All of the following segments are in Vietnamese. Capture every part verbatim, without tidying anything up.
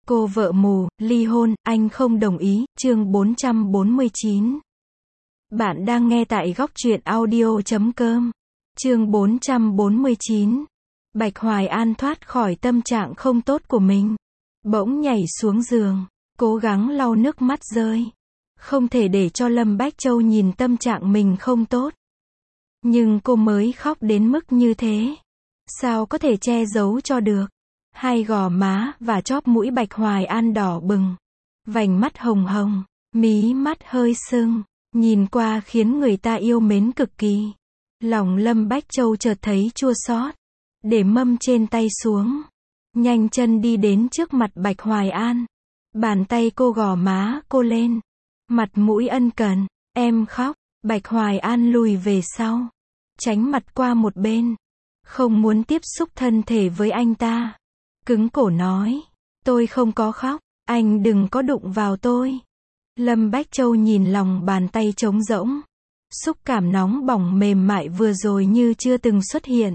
Cô vợ mù, ly hôn, anh không đồng ý, chương bốn trăm bốn mươi chín. Bạn đang nghe tại góc truyện audio chấm com. Chương bốn trăm bốn mươi chín. Bạch Hoài An thoát khỏi tâm trạng không tốt của mình. Bỗng nhảy xuống giường, cố gắng lau nước mắt rơi. Không thể để cho Lâm Bách Châu nhìn tâm trạng mình không tốt. Nhưng cô mới khóc đến mức như thế. Sao có thể che giấu cho được? Hai gò má và chóp mũi Bạch Hoài An đỏ bừng. Vành mắt hồng hồng, mí mắt hơi sưng. Nhìn qua khiến người ta yêu mến cực kỳ. Lòng Lâm Bách Châu chợt thấy chua xót. Để mâm trên tay xuống. Nhanh chân đi đến trước mặt Bạch Hoài An. Bàn tay cô gò má cô lên. Mặt mũi ân cần. Em khóc. Bạch Hoài An lùi về sau. Tránh mặt qua một bên. Không muốn tiếp xúc thân thể với anh ta. Cứng cổ nói. Tôi không có khóc. Anh đừng có đụng vào tôi. Lâm Bách Châu nhìn lòng bàn tay trống rỗng. Xúc cảm nóng bỏng mềm mại vừa rồi như chưa từng xuất hiện.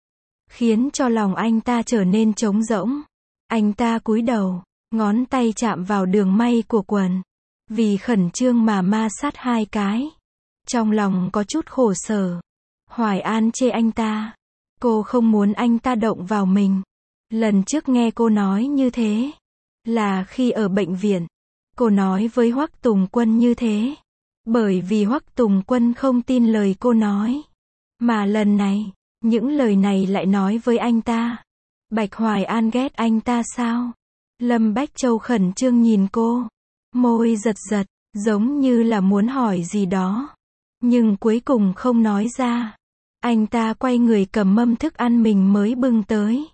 Khiến cho lòng anh ta trở nên trống rỗng. Anh ta cúi đầu. Ngón tay chạm vào đường may của quần. Vì khẩn trương mà ma sát hai cái. Trong lòng có chút khổ sở. Hoài An chê anh ta. Cô không muốn anh ta động vào mình. Lần trước nghe cô nói như thế. Là khi ở bệnh viện. Cô nói với Hoắc Tùng Quân như thế. Bởi vì Hoắc Tùng Quân không tin lời cô nói. Mà lần này, những lời này lại nói với anh ta. Bạch Hoài An ghét anh ta sao? Lâm Bách Châu khẩn trương nhìn cô. Môi giật giật, giống như là muốn hỏi gì đó. Nhưng cuối cùng không nói ra. Anh ta quay người cầm mâm thức ăn mình mới bưng tới.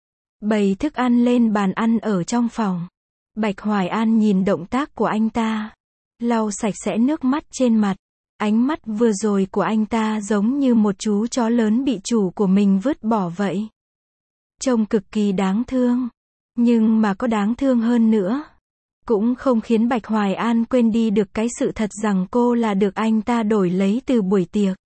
Bày thức ăn lên bàn ăn ở trong phòng. Bạch Hoài An nhìn động tác của anh ta. Lau sạch sẽ nước mắt trên mặt. Ánh mắt vừa rồi của anh ta giống như một chú chó lớn bị chủ của mình vứt bỏ vậy. Trông cực kỳ đáng thương. Nhưng mà có đáng thương hơn nữa. Cũng không khiến Bạch Hoài An quên đi được cái sự thật rằng cô là được anh ta đổi lấy từ buổi tiệc.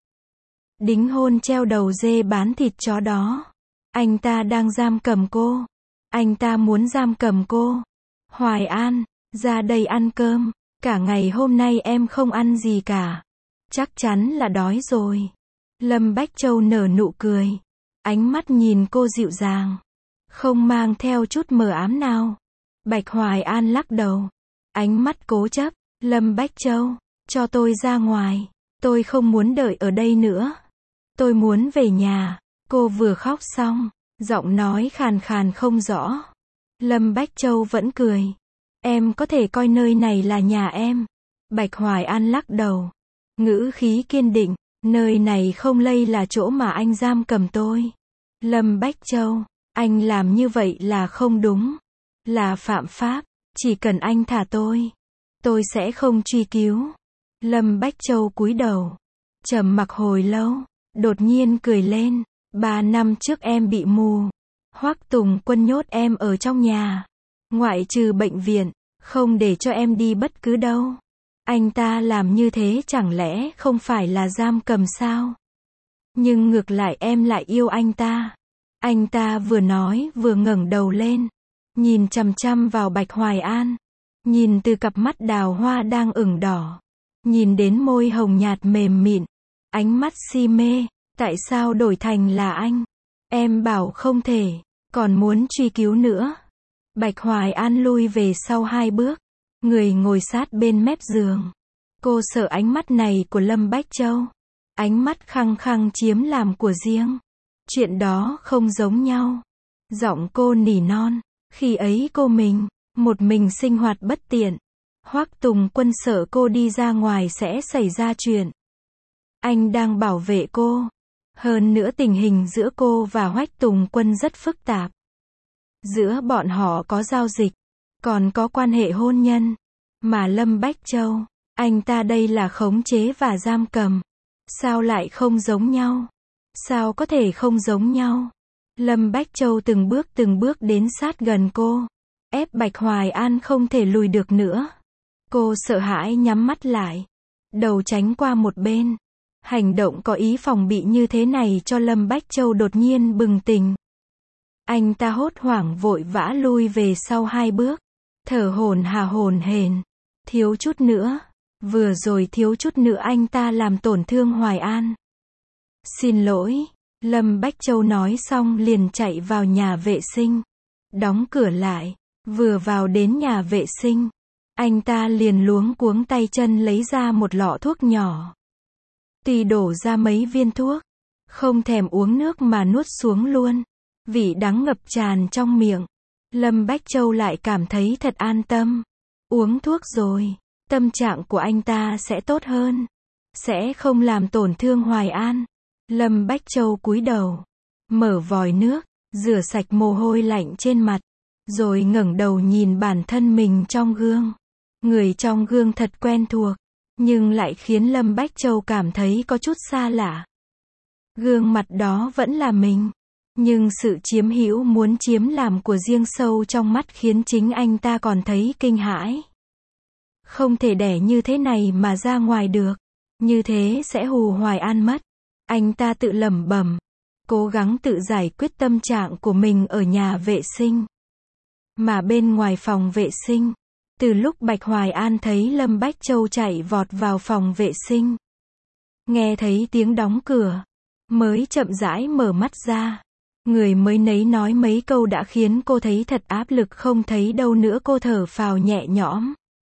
Đính hôn treo đầu dê bán thịt chó đó. Anh ta đang giam cầm cô. Anh ta muốn giam cầm cô. Hoài An, ra đây ăn cơm. Cả ngày hôm nay em không ăn gì cả. Chắc chắn là đói rồi. Lâm Bách Châu nở nụ cười. Ánh mắt nhìn cô dịu dàng. Không mang theo chút mờ ám nào. Bạch Hoài An lắc đầu. Ánh mắt cố chấp. Lâm Bách Châu, cho tôi ra ngoài. Tôi không muốn đợi ở đây nữa. Tôi muốn về nhà. Cô vừa khóc xong. Giọng nói khàn khàn không rõ. Lâm Bách Châu vẫn cười. Em có thể coi nơi này là nhà em. Bạch Hoài An lắc đầu. Ngữ khí kiên định. Nơi này không lây là chỗ mà anh giam cầm tôi. Lâm Bách Châu, anh làm như vậy là không đúng. Là phạm pháp. Chỉ cần anh thả tôi. Tôi sẽ không truy cứu. Lâm Bách Châu cúi đầu. Trầm mặc hồi lâu. Đột nhiên cười lên. Ba năm trước em bị mù. Hoắc Tùng Quân nhốt em ở trong nhà. Ngoại trừ bệnh viện. Không để cho em đi bất cứ đâu. Anh ta làm như thế chẳng lẽ không phải là giam cầm sao? Nhưng ngược lại em lại yêu anh ta. Anh ta vừa nói vừa ngẩng đầu lên. Nhìn chằm chằm vào Bạch Hoài An. Nhìn từ cặp mắt đào hoa đang ửng đỏ. Nhìn đến môi hồng nhạt mềm mịn. Ánh mắt si mê. Tại sao đổi thành là anh? Em bảo không thể. Còn muốn truy cứu nữa. Bạch Hoài An lui về sau hai bước. Người ngồi sát bên mép giường. Cô sợ ánh mắt này của Lâm Bách Châu. Ánh mắt khăng khăng chiếm làm của riêng. Chuyện đó không giống nhau. Giọng cô nỉ non. Khi ấy cô mình, một mình sinh hoạt bất tiện. Hoắc Tùng Quân sợ cô đi ra ngoài sẽ xảy ra chuyện. Anh đang bảo vệ cô. Hơn nữa tình hình giữa cô và Hoắc Tùng Quân rất phức tạp. Giữa bọn họ có giao dịch. Còn có quan hệ hôn nhân. Mà Lâm Bách Châu, anh ta đây là khống chế và giam cầm. Sao lại không giống nhau? Sao có thể không giống nhau? Lâm Bách Châu từng bước từng bước đến sát gần cô. Ép Bạch Hoài An không thể lùi được nữa. Cô sợ hãi nhắm mắt lại. Đầu tránh qua một bên. Hành động có ý phòng bị như thế này cho Lâm Bách Châu đột nhiên bừng tỉnh. Anh ta hốt hoảng vội vã lui về sau hai bước. thở hổn hà hổn hển. Thiếu chút nữa, vừa rồi thiếu chút nữa anh ta làm tổn thương Hoài An. Xin lỗi, Lâm Bách Châu nói xong liền chạy vào nhà vệ sinh, đóng cửa lại. Vừa vào đến nhà vệ sinh, anh ta liền luống cuống tay chân lấy ra một lọ thuốc nhỏ. Tùy đổ ra mấy viên thuốc, không thèm uống nước mà nuốt xuống luôn. Vị đắng ngập tràn trong miệng. Lâm Bách Châu lại cảm thấy thật an tâm. Uống thuốc rồi, tâm trạng của anh ta sẽ tốt hơn, sẽ không làm tổn thương Hoài An. Lâm Bách Châu cúi đầu, mở vòi nước, rửa sạch mồ hôi lạnh trên mặt, rồi ngẩng đầu nhìn bản thân mình trong gương. Người trong gương thật quen thuộc, nhưng lại khiến Lâm Bách Châu cảm thấy có chút xa lạ. Gương mặt đó vẫn là mình, nhưng sự chiếm hữu muốn chiếm làm của riêng sâu trong mắt khiến chính anh ta còn thấy kinh hãi. Không thể để như thế này mà ra ngoài được, như thế sẽ hù Hoài An mất. Anh ta tự lẩm bẩm, cố gắng tự giải quyết tâm trạng của mình ở nhà vệ sinh. Mà bên ngoài phòng vệ sinh, từ lúc Bạch Hoài An thấy Lâm Bách Châu chạy vọt vào phòng vệ sinh, nghe thấy tiếng đóng cửa, mới chậm rãi mở mắt ra. Người mới nấy nói mấy câu đã khiến cô thấy thật áp lực, không thấy đâu nữa. Cô thở phào nhẹ nhõm,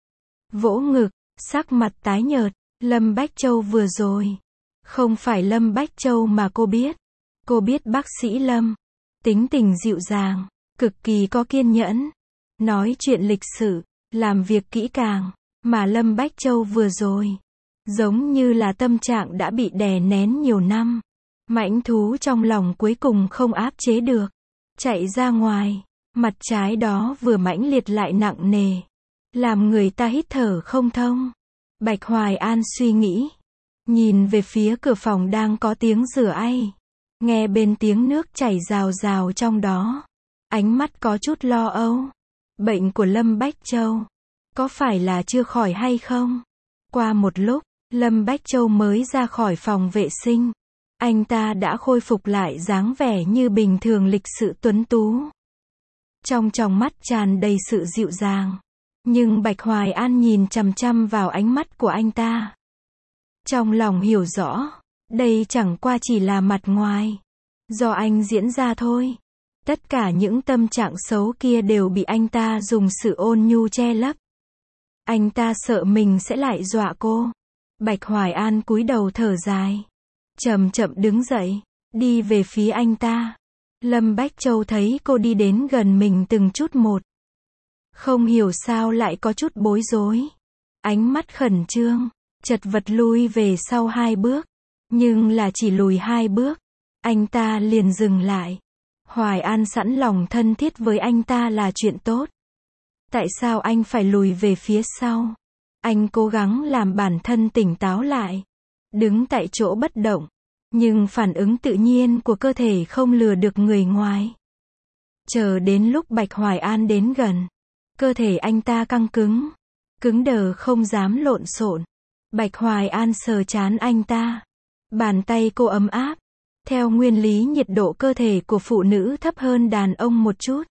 vỗ ngực, sắc mặt tái nhợt. Lâm Bách Châu vừa rồi, không phải Lâm Bách Châu mà cô biết. Cô biết bác sĩ Lâm, tính tình dịu dàng, cực kỳ có kiên nhẫn, nói chuyện lịch sự, làm việc kỹ càng. Mà Lâm Bách Châu vừa rồi, giống như là tâm trạng đã bị đè nén nhiều năm. Mãnh thú trong lòng cuối cùng không áp chế được, chạy ra ngoài. Mặt trái đó vừa mãnh liệt lại nặng nề, làm người ta hít thở không thông. Bạch Hoài An suy nghĩ, nhìn về phía cửa phòng đang có tiếng rửa ay, nghe bên tiếng nước chảy rào rào trong đó, ánh mắt có chút lo âu. Bệnh của Lâm Bách Châu, có phải là chưa khỏi hay không? Qua một lúc, Lâm Bách Châu mới ra khỏi phòng vệ sinh. Anh ta đã khôi phục lại dáng vẻ như bình thường, lịch sự tuấn tú. Trong tròng mắt tràn đầy sự dịu dàng. Nhưng Bạch Hoài An nhìn chằm chằm vào ánh mắt của anh ta. Trong lòng hiểu rõ, đây chẳng qua chỉ là mặt ngoài, do anh diễn ra thôi. Tất cả những tâm trạng xấu kia đều bị anh ta dùng sự ôn nhu che lấp. Anh ta sợ mình sẽ lại dọa cô. Bạch Hoài An cúi đầu thở dài, chậm chậm đứng dậy, đi về phía anh ta. Lâm Bách Châu thấy cô đi đến gần mình từng chút một, không hiểu sao lại có chút bối rối. Ánh mắt khẩn trương, chật vật lui về sau hai bước. Nhưng là chỉ lùi hai bước, anh ta liền dừng lại. Hoài An sẵn lòng thân thiết với anh ta là chuyện tốt. Tại sao anh phải lùi về phía sau? Anh cố gắng làm bản thân tỉnh táo lại, đứng tại chỗ bất động. Nhưng phản ứng tự nhiên của cơ thể không lừa được người ngoài. Chờ đến lúc Bạch Hoài An đến gần, cơ thể anh ta căng cứng, cứng đờ không dám lộn xộn. Bạch Hoài An sờ trán anh ta. Bàn tay cô ấm áp. Theo nguyên lý nhiệt độ cơ thể của phụ nữ thấp hơn đàn ông một chút.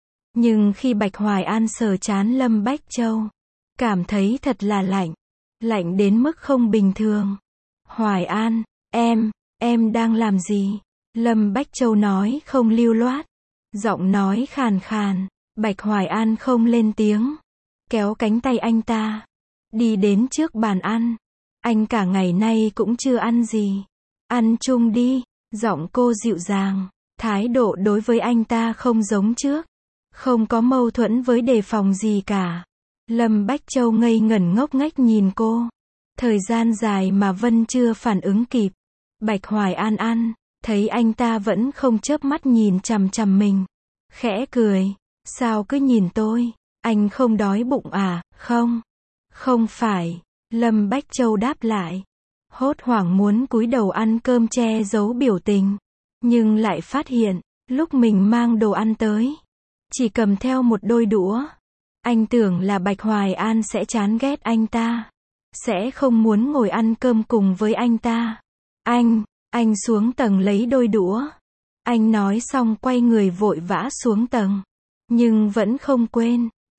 Nhưng khi Bạch Hoài An sờ trán Lâm Bách Châu, cảm thấy thật là lạnh. Lạnh đến mức không bình thường. Hoài An, em, em đang làm gì? Lâm Bách Châu nói không lưu loát, giọng nói khàn khàn. Bạch Hoài An không lên tiếng, kéo cánh tay anh ta, đi đến trước bàn ăn. Anh cả ngày nay cũng chưa ăn gì, ăn chung đi. Giọng cô dịu dàng, thái độ đối với anh ta không giống trước, không có mâu thuẫn với đề phòng gì cả. Lâm Bách Châu ngây ngẩn ngốc nghếch nhìn cô, thời gian dài mà vẫn chưa phản ứng kịp. Bạch Hoài An ăn, thấy anh ta vẫn không chớp mắt nhìn chằm chằm mình, khẽ cười. Sao cứ nhìn tôi, anh không đói bụng à? Không, không phải. Lâm Bách Châu đáp lại, hốt hoảng muốn cúi đầu ăn cơm che giấu biểu tình, nhưng lại phát hiện, lúc mình mang đồ ăn tới, chỉ cầm theo một đôi đũa. Anh tưởng là Bạch Hoài An sẽ chán ghét anh ta, sẽ không muốn ngồi ăn cơm cùng với anh ta. Anh, anh xuống tầng lấy đôi đũa. Anh nói xong quay người vội vã xuống tầng, nhưng vẫn không quên,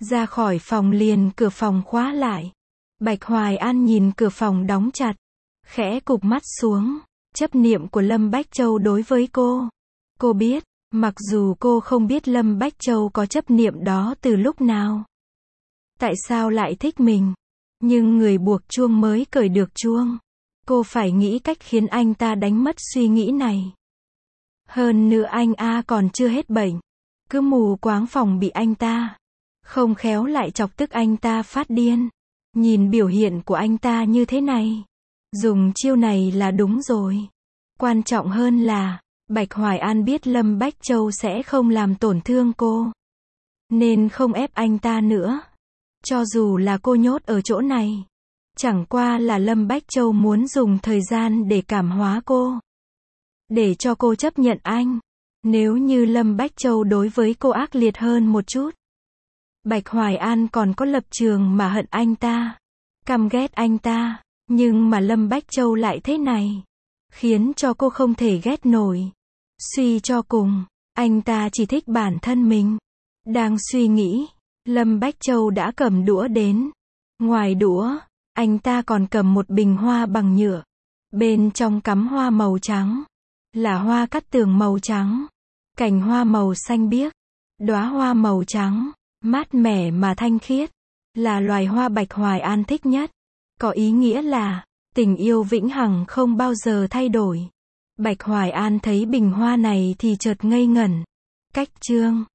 Ra khỏi phòng liền cửa phòng khóa lại. Bạch Hoài An nhìn cửa phòng đóng chặt, khẽ cụp mắt xuống. Chấp niệm của Lâm Bách Châu đối với cô. Cô biết, mặc dù cô không biết Lâm Bách Châu có chấp niệm đó từ lúc nào. Tại sao lại thích mình? Nhưng người buộc chuông mới cởi được chuông. Cô phải nghĩ cách khiến anh ta đánh mất suy nghĩ này. Hơn nữa anh A còn chưa hết bệnh. Cứ mù quáng phòng bị anh ta. Không khéo lại chọc tức anh ta phát điên. Nhìn biểu hiện của anh ta như thế này. Dùng chiêu này là đúng rồi. Quan trọng hơn là, Bạch Hoài An biết Lâm Bách Châu sẽ không làm tổn thương cô. Nên không ép anh ta nữa. Cho dù là cô nhốt ở chỗ này. Chẳng qua là Lâm Bách Châu muốn dùng thời gian để cảm hóa cô. Để cho cô chấp nhận anh. Nếu như Lâm Bách Châu đối với cô ác liệt hơn một chút. Bạch Hoài An còn có lập trường mà hận anh ta. Căm ghét anh ta. Nhưng mà Lâm Bách Châu lại thế này. Khiến cho cô không thể ghét nổi. Suy cho cùng, anh ta chỉ thích bản thân mình. Đang suy nghĩ, Lâm Bách Châu đã cầm đũa đến. Ngoài đũa, anh ta còn cầm một bình hoa bằng nhựa. Bên trong cắm hoa màu trắng. Là hoa cát tường màu trắng. Cành hoa màu xanh biếc. Đóa hoa màu trắng, mát mẻ mà thanh khiết. Là loài hoa Bạch Hoài An thích nhất. Có ý nghĩa là, tình yêu vĩnh hằng không bao giờ thay đổi. Bạch Hoài An thấy bình hoa này thì chợt ngây ngẩn. Cách chương